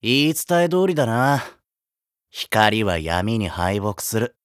言い伝え通りだな。光は闇に敗北する。